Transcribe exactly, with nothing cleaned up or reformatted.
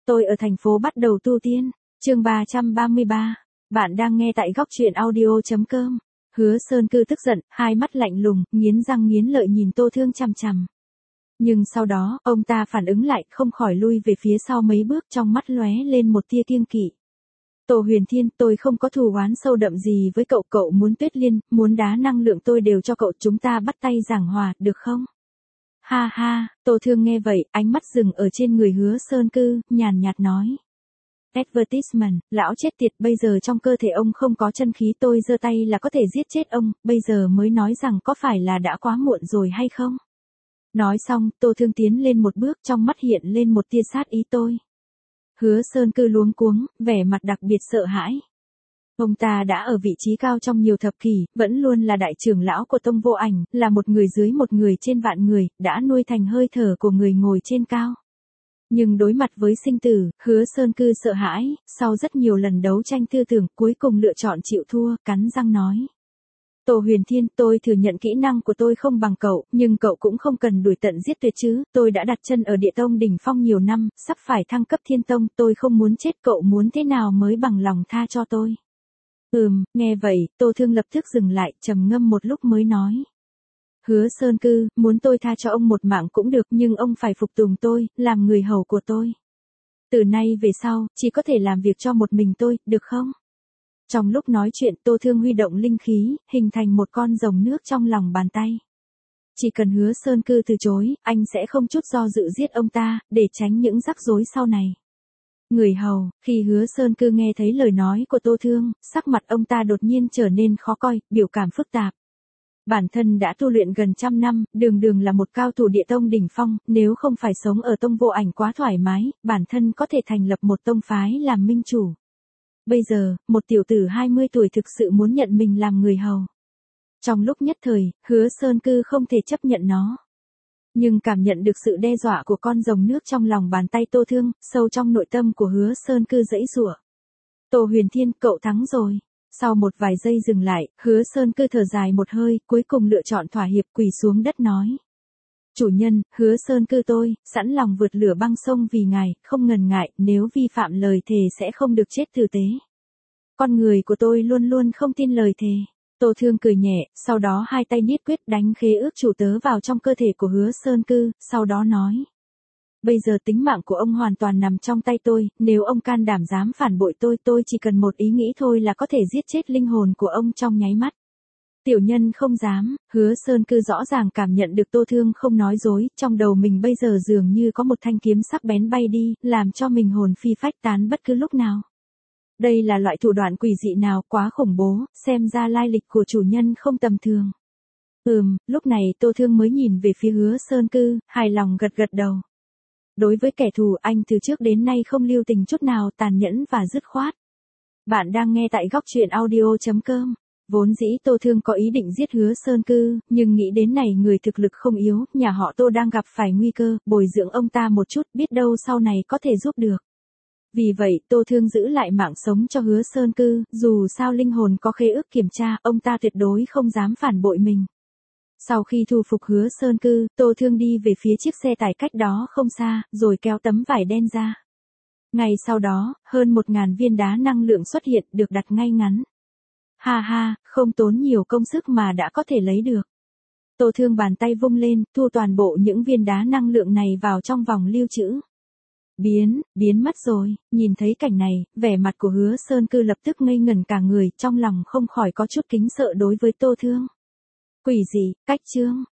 tôi ở thành phố bắt đầu tu tiên. Chương ba trăm ba mươi ba. Bạn đang nghe tại góc truyện audio chấm com. Hứa Sơn Cư tức giận, hai mắt lạnh lùng, nghiến răng nghiến lợi nhìn Tô Thương chằm chằm. Nhưng sau đó, ông ta phản ứng lại, không khỏi lui về phía sau mấy bước, trong mắt lóe lên một tia kiêng kỵ. Tô Huyền Thiên, tôi không có thù oán sâu đậm gì với cậu, cậu muốn Tuyết Liên, muốn đá năng lượng tôi đều cho cậu, chúng ta bắt tay giảng hòa, được không? Ha ha, Tô Thương nghe vậy, ánh mắt dừng ở trên người Hứa Sơn Cư, nhàn nhạt nói. Advertisement, lão chết tiệt, bây giờ trong cơ thể ông không có chân khí, tôi giơ tay là có thể giết chết ông, bây giờ mới nói rằng có phải là đã quá muộn rồi hay không? Nói xong, Tô Thương tiến lên một bước, trong mắt hiện lên một tia sát ý tôi. Hứa Sơn Cư luống cuống, vẻ mặt đặc biệt sợ hãi. Ông ta đã ở vị trí cao trong nhiều thập kỷ, vẫn luôn là đại trưởng lão của Tông Vô Ảnh, là một người dưới một người trên vạn người, đã nuôi thành hơi thở của người ngồi trên cao. Nhưng đối mặt với sinh tử, Hứa Sơn Cư sợ hãi, sau rất nhiều lần đấu tranh tư tưởng, cuối cùng lựa chọn chịu thua, cắn răng nói. Tô Huyền Thiên, tôi thừa nhận kỹ năng của tôi không bằng cậu, nhưng cậu cũng không cần đuổi tận giết tuyệt chứ, tôi đã đặt chân ở địa tông đỉnh phong nhiều năm, sắp phải thăng cấp thiên tông, tôi không muốn chết, cậu muốn thế nào mới bằng lòng tha cho tôi. Ừm, nghe vậy, Tô Thương lập tức dừng lại, trầm ngâm một lúc mới nói. Hứa Sơn Cư, muốn tôi tha cho ông một mạng cũng được, nhưng ông phải phục tùng tôi, làm người hầu của tôi. Từ nay về sau, chỉ có thể làm việc cho một mình tôi, được không? Trong lúc nói chuyện, Tô Thương huy động linh khí, hình thành một con rồng nước trong lòng bàn tay. Chỉ cần Hứa Sơn Cư từ chối, anh sẽ không chút do dự giết ông ta, để tránh những rắc rối sau này. Người hầu, khi Hứa Sơn Cư nghe thấy lời nói của Tô Thương, sắc mặt ông ta đột nhiên trở nên khó coi, biểu cảm phức tạp. Bản thân đã tu luyện gần trăm năm, đường đường là một cao thủ địa tông đỉnh phong, nếu không phải sống ở Tông Vô Ảnh quá thoải mái, bản thân có thể thành lập một tông phái làm minh chủ. Bây giờ, một tiểu tử hai mươi tuổi thực sự muốn nhận mình làm người hầu. Trong lúc nhất thời, Hứa Sơn Cư không thể chấp nhận nó. Nhưng cảm nhận được sự đe dọa của con rồng nước trong lòng bàn tay Tô Thương, sâu trong nội tâm của Hứa Sơn Cư giãy giụa. Tô Huyền Thiên, cậu thắng rồi. Sau một vài giây dừng lại, Hứa Sơn Cư thở dài một hơi, cuối cùng lựa chọn thỏa hiệp, quỳ xuống đất nói. Chủ nhân, Hứa Sơn Cư tôi, sẵn lòng vượt lửa băng sông vì ngài, không ngần ngại, nếu vi phạm lời thề sẽ không được chết tử tế. Con người của tôi luôn luôn không tin lời thề. Tô Thương cười nhẹ, sau đó hai tay niết quyết đánh khế ước chủ tớ vào trong cơ thể của Hứa Sơn Cư, sau đó nói. Bây giờ tính mạng của ông hoàn toàn nằm trong tay tôi, nếu ông can đảm dám phản bội tôi, tôi chỉ cần một ý nghĩ thôi là có thể giết chết linh hồn của ông trong nháy mắt. Tiểu nhân không dám, Hứa Sơn Cư rõ ràng cảm nhận được Tô Thương không nói dối, trong đầu mình bây giờ dường như có một thanh kiếm sắc bén bay đi, làm cho mình hồn phi phách tán bất cứ lúc nào. Đây là loại thủ đoạn quỷ dị nào, quá khủng bố, xem ra lai lịch của chủ nhân không tầm thường. Ừm, lúc này Tô Thương mới nhìn về phía Hứa Sơn Cư, hài lòng gật gật đầu. Đối với kẻ thù, anh từ trước đến nay không lưu tình chút nào, tàn nhẫn và dứt khoát. Bạn đang nghe tại góc truyện audio chấm com. Vốn dĩ Tô Thương có ý định giết Hứa Sơn Cư, nhưng nghĩ đến này người thực lực không yếu, nhà họ Tô đang gặp phải nguy cơ, bồi dưỡng ông ta một chút, biết đâu sau này có thể giúp được. Vì vậy, Tô Thương giữ lại mạng sống cho Hứa Sơn Cư, dù sao linh hồn có khế ước kiểm tra, ông ta tuyệt đối không dám phản bội mình. Sau khi thu phục Hứa Sơn Cư, Tô Thương đi về phía chiếc xe tải cách đó không xa, rồi kéo tấm vải đen ra. Ngay sau đó, hơn một ngàn viên đá năng lượng xuất hiện, được đặt ngay ngắn. Ha ha, không tốn nhiều công sức mà đã có thể lấy được. Tô Thương bàn tay vung lên, thu toàn bộ những viên đá năng lượng này vào trong vòng lưu trữ. Biến, biến mất rồi, nhìn thấy cảnh này, vẻ mặt của Hứa Sơn Cư lập tức ngây ngẩn cả người, trong lòng không khỏi có chút kính sợ đối với Tô Thương. Quỷ gì, cách chương.